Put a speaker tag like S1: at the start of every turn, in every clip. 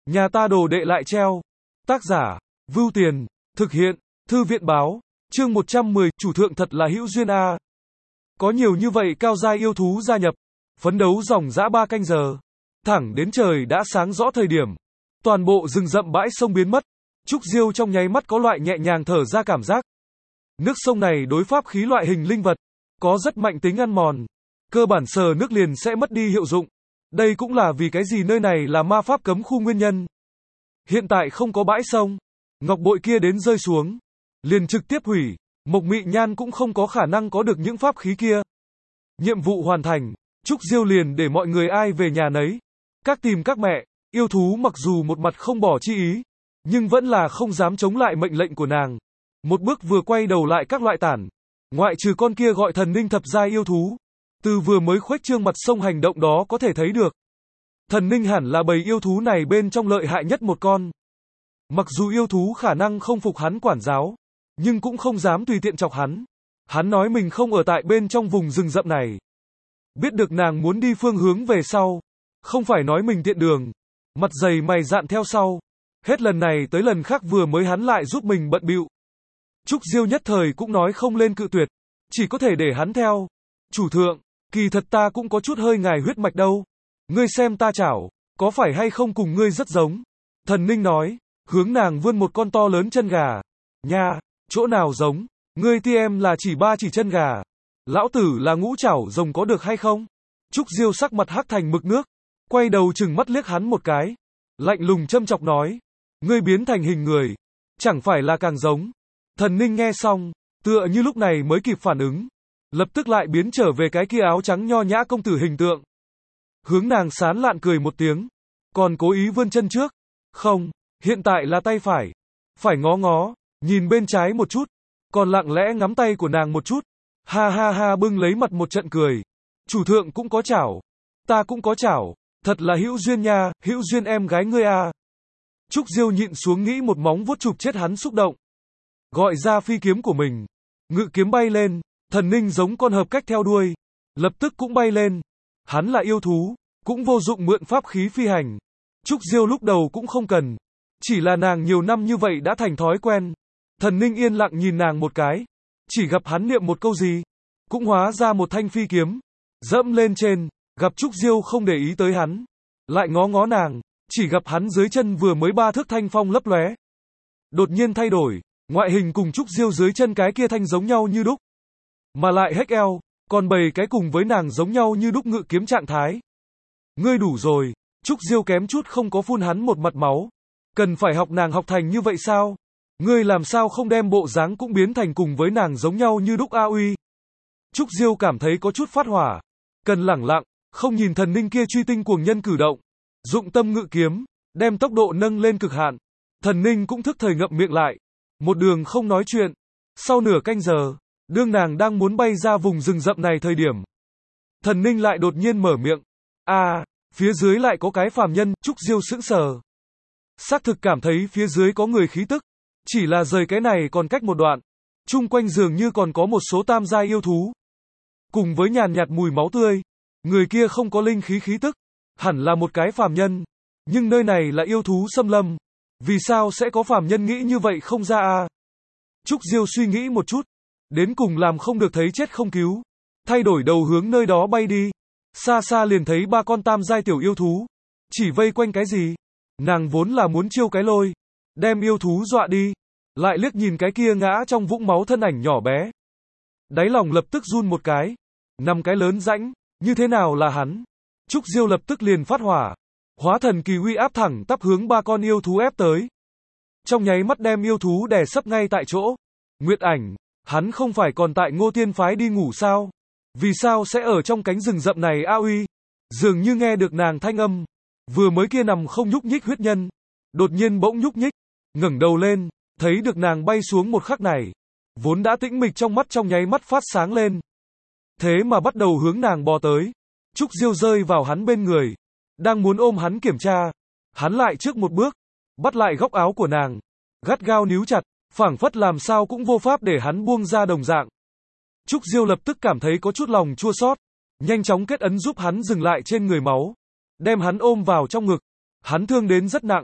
S1: Nhà ta đồ đệ lại treo. Tác giả, Vưu Tiền, thực hiện, Thư viện báo, chương 110, chủ thượng thật là hữu duyên a. Có nhiều như vậy cao giai yêu thú gia nhập, phấn đấu dòng dã 3 canh giờ, thẳng đến trời đã sáng rõ thời điểm, toàn bộ rừng rậm bãi sông biến mất, Trúc Diêu trong nháy mắt có loại nhẹ nhàng thở ra cảm giác. Nước sông này đối pháp khí loại hình linh vật, có rất mạnh tính ăn mòn, cơ bản sờ nước liền sẽ mất đi hiệu dụng. Đây cũng là vì cái gì nơi này là ma pháp cấm khu nguyên nhân. Hiện tại không có bãi sông, ngọc bội kia đến rơi xuống, liền trực tiếp hủy, Mộc Mị Nhan cũng không có khả năng có được những pháp khí kia. Nhiệm vụ hoàn thành, Trúc Diêu liền để mọi người ai về nhà nấy. Các tìm các mẹ, yêu thú mặc dù một mặt không bỏ chi ý, nhưng vẫn là không dám chống lại mệnh lệnh của nàng. Một bước vừa quay đầu lại các loại tản, ngoại trừ con kia gọi thần ninh thập giai yêu thú. Từ vừa mới khuếch trương mặt sông hành động đó có thể thấy được. Thần ninh hẳn là bầy yêu thú này bên trong lợi hại nhất một con. Mặc dù yêu thú khả năng không phục hắn quản giáo, nhưng cũng không dám tùy tiện chọc hắn. Hắn nói mình không ở tại bên trong vùng rừng rậm này. Biết được nàng muốn đi phương hướng về sau, không phải nói mình tiện đường, mặt dày mày dạn theo sau. Hết lần này tới lần khác vừa mới hắn lại giúp mình bận bịu. Trúc Diêu nhất thời cũng nói không lên cự tuyệt, chỉ có thể để hắn theo. Chủ thượng, kỳ thật ta cũng có chút hơi ngài huyết mạch đâu. Ngươi xem ta chảo, có phải hay không cùng ngươi rất giống? Thần ninh nói, hướng nàng vươn một con to lớn chân gà. Nha, chỗ nào giống? Ngươi ti em là chỉ chân gà. Lão tử là ngũ chảo rồng có được hay không? Trúc Diêu sắc mặt hắc thành mực nước, quay đầu chừng mắt liếc hắn một cái, lạnh lùng châm chọc nói, ngươi biến thành hình người, chẳng phải là càng giống. Thần ninh nghe xong, tựa như lúc này mới kịp phản ứng, lập tức lại biến trở về cái kia áo trắng nho nhã công tử hình tượng. Hướng nàng sán lạn cười một tiếng, còn cố ý vươn chân trước. Không, hiện tại là tay phải. Phải ngó ngó, nhìn bên trái một chút, còn lặng lẽ ngắm tay của nàng một chút. Ha ha ha bưng lấy mặt một trận cười. Chủ thượng cũng có chảo, ta cũng có chảo, thật là hữu duyên nha, hữu duyên em gái ngươi à. Trúc Diêu nhịn xuống nghĩ một móng vuốt chụp chết hắn xúc động. Gọi ra phi kiếm của mình, ngự kiếm bay lên, thần ninh giống con hợp cách theo đuôi, lập tức cũng bay lên. Hắn là yêu thú, cũng vô dụng mượn pháp khí phi hành. Trúc Diêu lúc đầu cũng không cần, chỉ là nàng nhiều năm như vậy đã thành thói quen. Thần ninh yên lặng nhìn nàng một cái, chỉ gặp hắn niệm một câu gì, cũng hóa ra một thanh phi kiếm, dẫm lên trên, gặp Trúc Diêu không để ý tới hắn, lại ngó ngó nàng, chỉ gặp hắn dưới chân vừa mới 3 thước thanh phong lấp lóe, đột nhiên thay đổi, ngoại hình cùng Trúc Diêu dưới chân cái kia thanh giống nhau như đúc, mà lại hếch eo, còn bầy cái cùng với nàng giống nhau như đúc ngự kiếm trạng thái. Ngươi đủ rồi, Trúc Diêu kém chút không có phun hắn một mặt máu. Cần phải học nàng học thành như vậy sao? Ngươi làm sao không đem bộ dáng cũng biến thành cùng với nàng giống nhau như đúc a uy? Trúc Diêu cảm thấy có chút phát hỏa. Cần lẳng lặng, không nhìn thần ninh kia truy tinh cuồng nhân cử động. Dụng tâm ngự kiếm, đem tốc độ nâng lên cực hạn. Thần ninh cũng thức thời ngậm miệng lại. Một đường không nói chuyện. Sau nửa canh giờ, đương nàng đang muốn bay ra vùng rừng rậm này thời điểm. Thần ninh lại đột nhiên mở miệng. Phía dưới lại có cái phàm nhân, Trúc Diêu sững sờ. Xác thực cảm thấy phía dưới có người khí tức. Chỉ là rời cái này còn cách một đoạn. Chung quanh dường như còn có một số tam giai yêu thú. Cùng với nhàn nhạt mùi máu tươi. Người kia không có linh khí khí tức. Hẳn là một cái phàm nhân. Nhưng nơi này là yêu thú xâm lâm. Vì sao sẽ có phàm nhân nghĩ như vậy không ra à? Trúc Diêu suy nghĩ một chút. Đến cùng làm không được thấy chết không cứu. Thay đổi đầu hướng nơi đó bay đi. Xa xa liền thấy 3 con tam giai tiểu yêu thú. Chỉ vây quanh cái gì? Nàng vốn là muốn chiêu cái lôi. Đem yêu thú dọa đi. Lại liếc nhìn cái kia ngã trong vũng máu thân ảnh nhỏ bé. Đáy lòng lập tức run một cái. Nằm cái lớn rãnh. Như thế nào là hắn? Trúc Diêu lập tức liền phát hỏa. Hóa thần kỳ uy áp thẳng tắp hướng 3 con yêu thú ép tới. Trong nháy mắt đem yêu thú đè sấp ngay tại chỗ. Nguyệt Ảnh, hắn không phải còn tại Ngô Tiên phái đi ngủ sao? Vì sao sẽ ở trong cánh rừng rậm này a uy? Dường như nghe được nàng thanh âm. Vừa mới kia nằm không nhúc nhích huyết nhân. Đột nhiên bỗng nhúc nhích. Ngẩng đầu lên, thấy được nàng bay xuống một khắc này. Vốn đã tĩnh mịch trong mắt trong nháy mắt phát sáng lên. Thế mà bắt đầu hướng nàng bò tới. Trúc Diêu rơi vào hắn bên người. Đang muốn ôm hắn kiểm tra. Hắn lại trước một bước. Bắt lại góc áo của nàng. Gắt gao níu chặt. Phảng phất làm sao cũng vô pháp để hắn buông ra đồng dạng. Trúc Diêu lập tức cảm thấy có chút lòng chua xót. Nhanh chóng kết ấn giúp hắn dừng lại trên người máu. Đem hắn ôm vào trong ngực. Hắn thương đến rất nặng.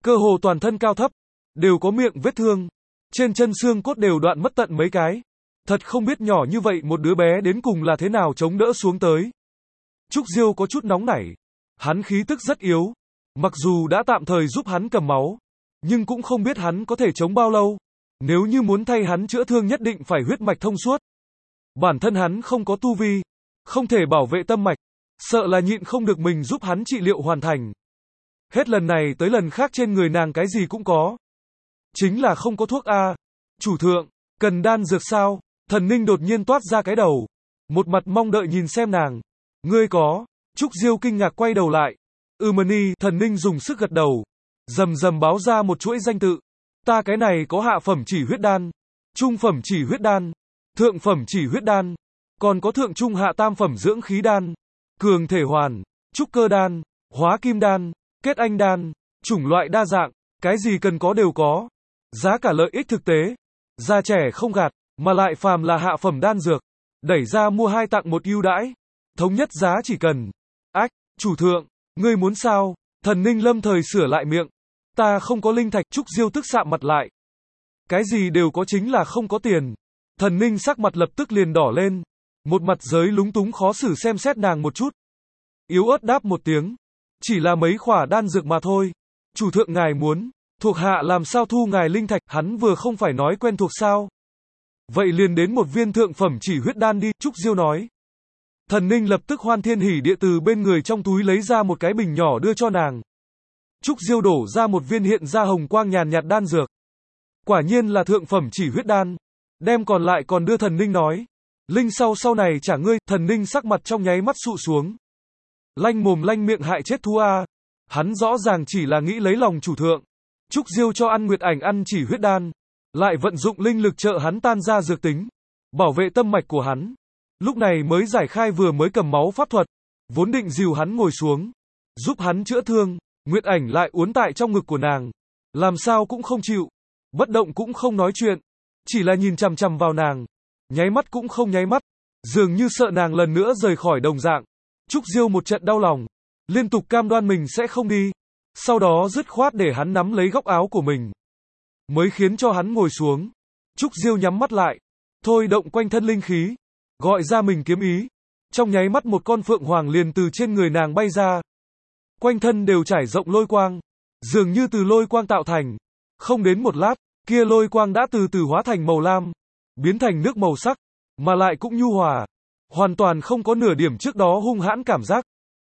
S1: Cơ hồ toàn thân cao thấp, đều có miệng vết thương, trên chân xương cốt đều đoạn mất tận mấy cái. Thật không biết nhỏ như vậy một đứa bé đến cùng là thế nào chống đỡ xuống tới. Trúc Diêu có chút nóng nảy. Hắn khí tức rất yếu. Mặc dù đã tạm thời giúp hắn cầm máu, nhưng cũng không biết hắn có thể chống bao lâu. Nếu như muốn thay hắn chữa thương nhất định phải huyết mạch thông suốt. Bản thân hắn không có tu vi, không thể bảo vệ tâm mạch, sợ là nhịn không được mình giúp hắn trị liệu hoàn thành. Hết lần này tới lần khác trên người nàng cái gì cũng có. Chính là không có thuốc a. Chủ thượng, cần đan dược sao? Thần Ninh đột nhiên toát ra cái đầu. Một mặt mong đợi nhìn xem nàng. Ngươi có. Trúc Diêu kinh ngạc quay đầu lại. Mani, Thần Ninh dùng sức gật đầu. Rầm rầm báo ra một chuỗi danh tự. Ta cái này có hạ phẩm chỉ huyết đan, trung phẩm chỉ huyết đan, thượng phẩm chỉ huyết đan, còn có thượng trung hạ tam phẩm dưỡng khí đan, cường thể hoàn, trúc cơ đan, hóa kim đan, kết anh đan, chủng loại đa dạng, cái gì cần có đều có. Giá cả lợi ích thực tế, già trẻ không gạt, mà lại phàm là hạ phẩm đan dược, đẩy ra mua 2 tặng 1 ưu đãi, thống nhất giá chỉ cần. Ách, chủ thượng, ngươi muốn sao? Thần Ninh lâm thời sửa lại miệng. Ta không có linh thạch. Trúc Diêu tức sạm mặt lại. Cái gì đều có chính là không có tiền. Thần Ninh sắc mặt lập tức liền đỏ lên. Một mặt giới lúng túng khó xử xem xét nàng một chút. Yếu ớt đáp một tiếng. Chỉ là mấy khỏa đan dược mà thôi. Chủ thượng ngài muốn, thuộc hạ làm sao thu ngài linh thạch, hắn vừa không phải nói quen thuộc sao. Vậy liền đến một viên thượng phẩm chỉ huyết đan đi, Trúc Diêu nói. Thần Ninh lập tức hoan thiên hỉ địa từ bên người trong túi lấy ra một cái bình nhỏ đưa cho nàng. Trúc Diêu đổ ra một viên hiện ra hồng quang nhàn nhạt đan dược. Quả nhiên là thượng phẩm chỉ huyết đan. Đem còn lại còn đưa Thần Ninh nói. Linh sau này trả ngươi. Thần Ninh sắc mặt trong nháy mắt sụ xuống. Lanh mồm lanh miệng hại chết thú a. Hắn rõ ràng chỉ là nghĩ lấy lòng chủ thượng. Trúc Diêu cho ăn Nguyệt Ảnh ăn chỉ huyết đan, lại vận dụng linh lực trợ hắn tan ra dược tính, bảo vệ tâm mạch của hắn. Lúc này mới giải khai vừa mới cầm máu pháp thuật, vốn định dìu hắn ngồi xuống, giúp hắn chữa thương. Nguyệt Ảnh lại uốn tại trong ngực của nàng, làm sao cũng không chịu, bất động cũng không nói chuyện, chỉ là nhìn chằm chằm vào nàng, nháy mắt cũng không nháy mắt, dường như sợ nàng lần nữa rời khỏi đồng dạng. Trúc Diêu một trận đau lòng, liên tục cam đoan mình sẽ không đi, sau đó dứt khoát để hắn nắm lấy góc áo của mình, mới khiến cho hắn ngồi xuống. Trúc Diêu nhắm mắt lại, thôi động quanh thân linh khí, gọi ra mình kiếm ý, trong nháy mắt một con phượng hoàng liền từ trên người nàng bay ra. Quanh thân đều trải rộng lôi quang, dường như từ lôi quang tạo thành. Không đến một lát, kia lôi quang đã từ từ hóa thành màu lam, biến thành nước màu sắc, mà lại cũng nhu hòa, hoàn toàn không có nửa điểm trước đó hung hãn cảm giác.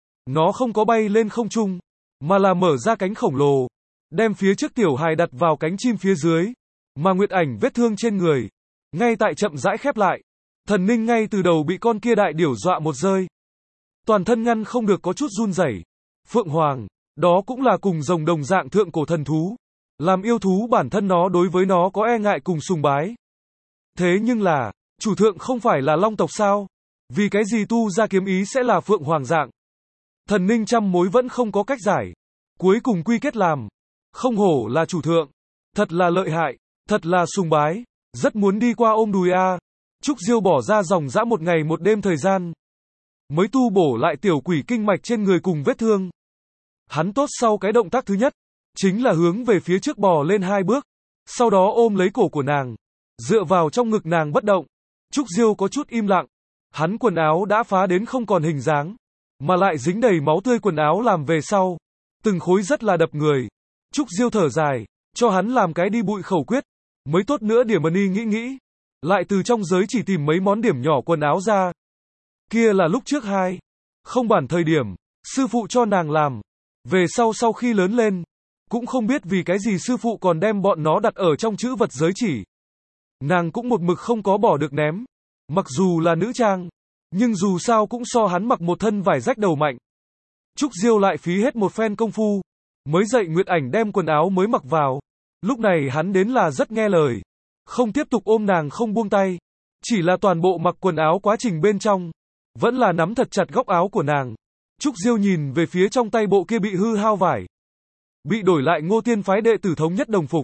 S1: Nó không có bay lên không trung, mà là mở ra cánh khổng lồ, đem phía trước tiểu hài đặt vào cánh chim phía dưới, mà Nguyệt Ảnh vết thương trên người, ngay tại chậm rãi khép lại. Thần Ninh ngay từ đầu bị con kia đại điểu dọa một rơi, toàn thân ngăn không được có chút run rẩy. Phượng Hoàng, đó cũng là cùng rồng đồng dạng thượng cổ thần thú. Làm yêu thú bản thân nó đối với nó có e ngại cùng sùng bái. Thế nhưng là, chủ thượng không phải là long tộc sao? Vì cái gì tu ra kiếm ý sẽ là Phượng Hoàng dạng? Thần Ninh trăm mối vẫn không có cách giải. Cuối cùng quy kết làm, không hổ là chủ thượng. Thật là lợi hại, thật là sùng bái. Rất muốn đi qua ôm đùi a. Trúc Diêu bỏ ra dòng dã 1 ngày 1 đêm thời gian, mới tu bổ lại tiểu quỷ kinh mạch trên người cùng vết thương. Hắn tốt sau cái động tác thứ nhất, chính là hướng về phía trước bò lên 2 bước, sau đó ôm lấy cổ của nàng, dựa vào trong ngực nàng bất động. Trúc Diêu có chút im lặng, hắn quần áo đã phá đến không còn hình dáng, mà lại dính đầy máu tươi quần áo làm về sau, từng khối rất là đập người. Trúc Diêu thở dài, cho hắn làm cái đi bụi khẩu quyết, mới tốt nữa. Điểm Mani nghĩ, lại từ trong giới chỉ tìm mấy món điểm nhỏ quần áo ra. Kia là lúc trước không bản thời điểm, sư phụ cho nàng làm. Về sau khi lớn lên, cũng không biết vì cái gì sư phụ còn đem bọn nó đặt ở trong trữ vật giới chỉ. Nàng cũng một mực không có bỏ được ném. Mặc dù là nữ trang, nhưng dù sao cũng so hắn mặc một thân vải rách đầu mạnh. Trúc Diêu lại phí hết một phen công phu, mới dạy Nguyệt Ảnh đem quần áo mới mặc vào. Lúc này hắn đến là rất nghe lời, không tiếp tục ôm nàng không buông tay, chỉ là toàn bộ mặc quần áo quá trình bên trong, vẫn là nắm thật chặt góc áo của nàng. Trúc Diêu nhìn về phía trong tay bộ kia bị hư hao vải, bị đổi lại Ngô Tiên phái đệ tử thống nhất đồng phục.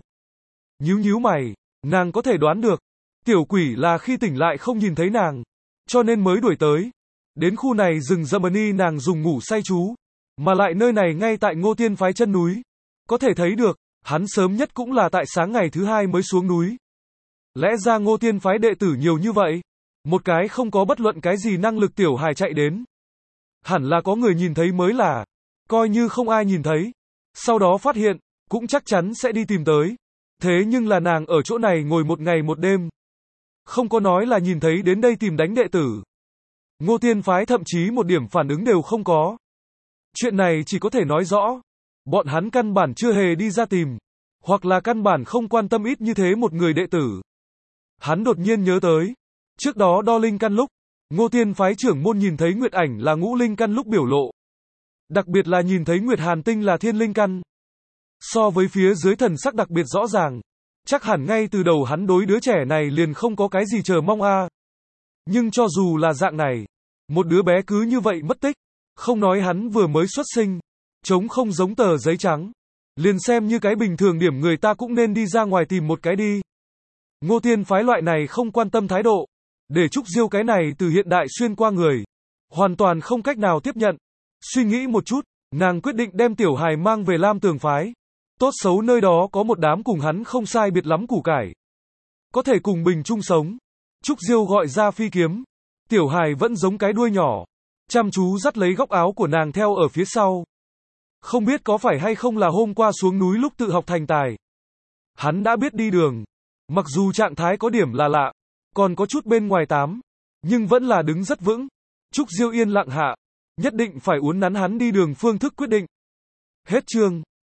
S1: Nhíu mày, nàng có thể đoán được, tiểu quỷ là khi tỉnh lại không nhìn thấy nàng, cho nên mới đuổi tới. Đến khu này rừng Mani nàng dùng ngủ say chú, mà lại nơi này ngay tại Ngô Tiên phái chân núi, có thể thấy được, Hắn sớm nhất cũng là tại sáng ngày thứ hai mới xuống núi. Lẽ ra Ngô Tiên phái đệ tử nhiều như vậy, một cái không có bất luận cái gì năng lực tiểu hài chạy đến. Hẳn là có người nhìn thấy mới là, coi như không ai nhìn thấy, sau đó phát hiện, cũng chắc chắn sẽ đi tìm tới. Thế nhưng là nàng ở chỗ này ngồi một ngày một đêm. Không có nói là nhìn thấy đến đây tìm đánh đệ tử. Ngô Tiên phái thậm chí một điểm phản ứng đều không có. Chuyện này chỉ có thể nói rõ, bọn hắn căn bản chưa hề đi ra tìm, hoặc là căn bản không quan tâm ít như thế một người đệ tử. Hắn đột nhiên nhớ tới, trước đó đo linh căn lúc, Ngô Tiên phái trưởng môn nhìn thấy Nguyệt ảnh là ngũ linh căn lúc biểu lộ. Đặc biệt là nhìn thấy Nguyệt Hàn tinh là thiên linh căn. So với phía dưới thần sắc đặc biệt rõ ràng, chắc hẳn ngay từ đầu hắn đối đứa trẻ này liền không có cái gì chờ mong a. Nhưng cho dù là dạng này, một đứa bé cứ như vậy mất tích, không nói hắn vừa mới xuất sinh, trống không giống tờ giấy trắng, liền xem như cái bình thường điểm người ta cũng nên đi ra ngoài tìm một cái đi. Ngô Tiên phái loại này không quan tâm thái độ, để Trúc Diêu cái này từ hiện đại xuyên qua người, hoàn toàn không cách nào tiếp nhận. Suy nghĩ một chút, nàng quyết định đem tiểu hài mang về Lam Tường phái. Tốt xấu nơi đó có một đám cùng hắn không sai biệt lắm củ cải, có thể cùng bình chung sống. Trúc Diêu gọi ra phi kiếm, tiểu hài vẫn giống cái đuôi nhỏ, chăm chú dắt lấy góc áo của nàng theo ở phía sau. Không biết có phải hay không là hôm qua xuống núi lúc tự học thành tài, hắn đã biết đi đường, mặc dù trạng thái có điểm là lạ, còn có chút bên ngoài tám, nhưng vẫn là đứng rất vững. Trúc Diêu yên lặng hạ, nhất định phải uốn nắn hắn đi đường phương thức quyết định. Hết chương.